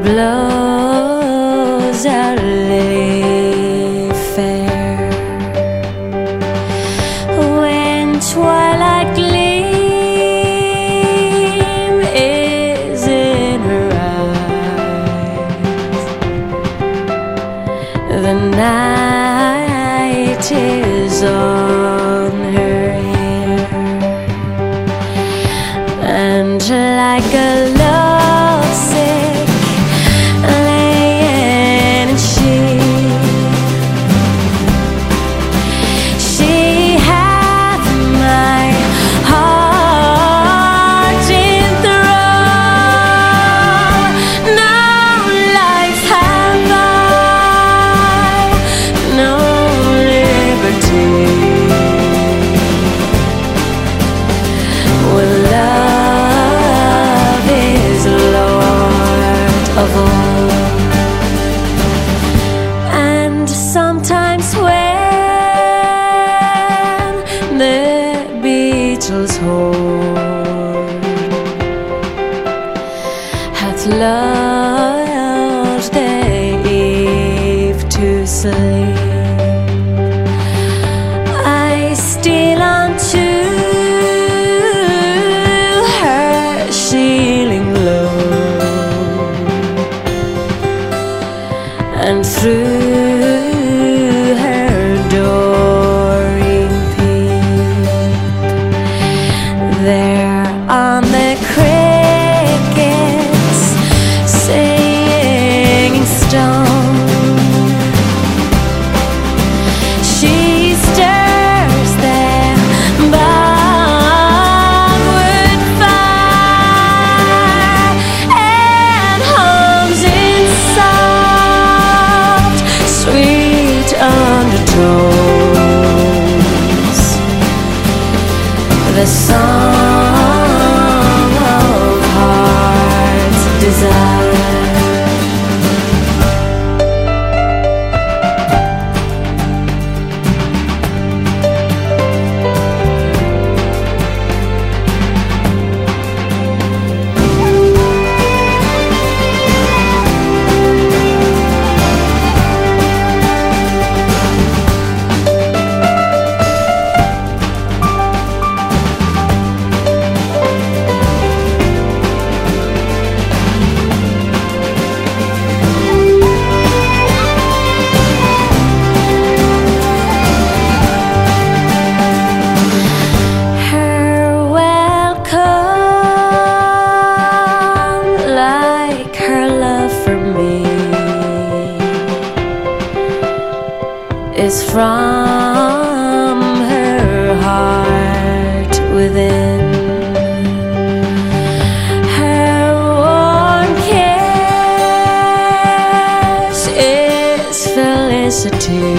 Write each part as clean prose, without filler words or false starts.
blows a lily fair. When twilight gleam is in her eyes, the night is on her hair, and like a lovesick laying in she hath my heart in thrall. No life have I, no liberty, when love is Lord of all. And sometimes when the Beatles' horn hath lulled the eve to sleep, I steal unto her shieling low, and through her dooring peep, there on the cricket's singing stone, she stirs their bogwood fire and hums in soft, sweet undertones the song of heart's desire. Is from her heart within. Her warm kiss is felicity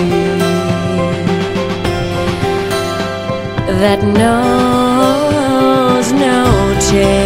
that knows no change.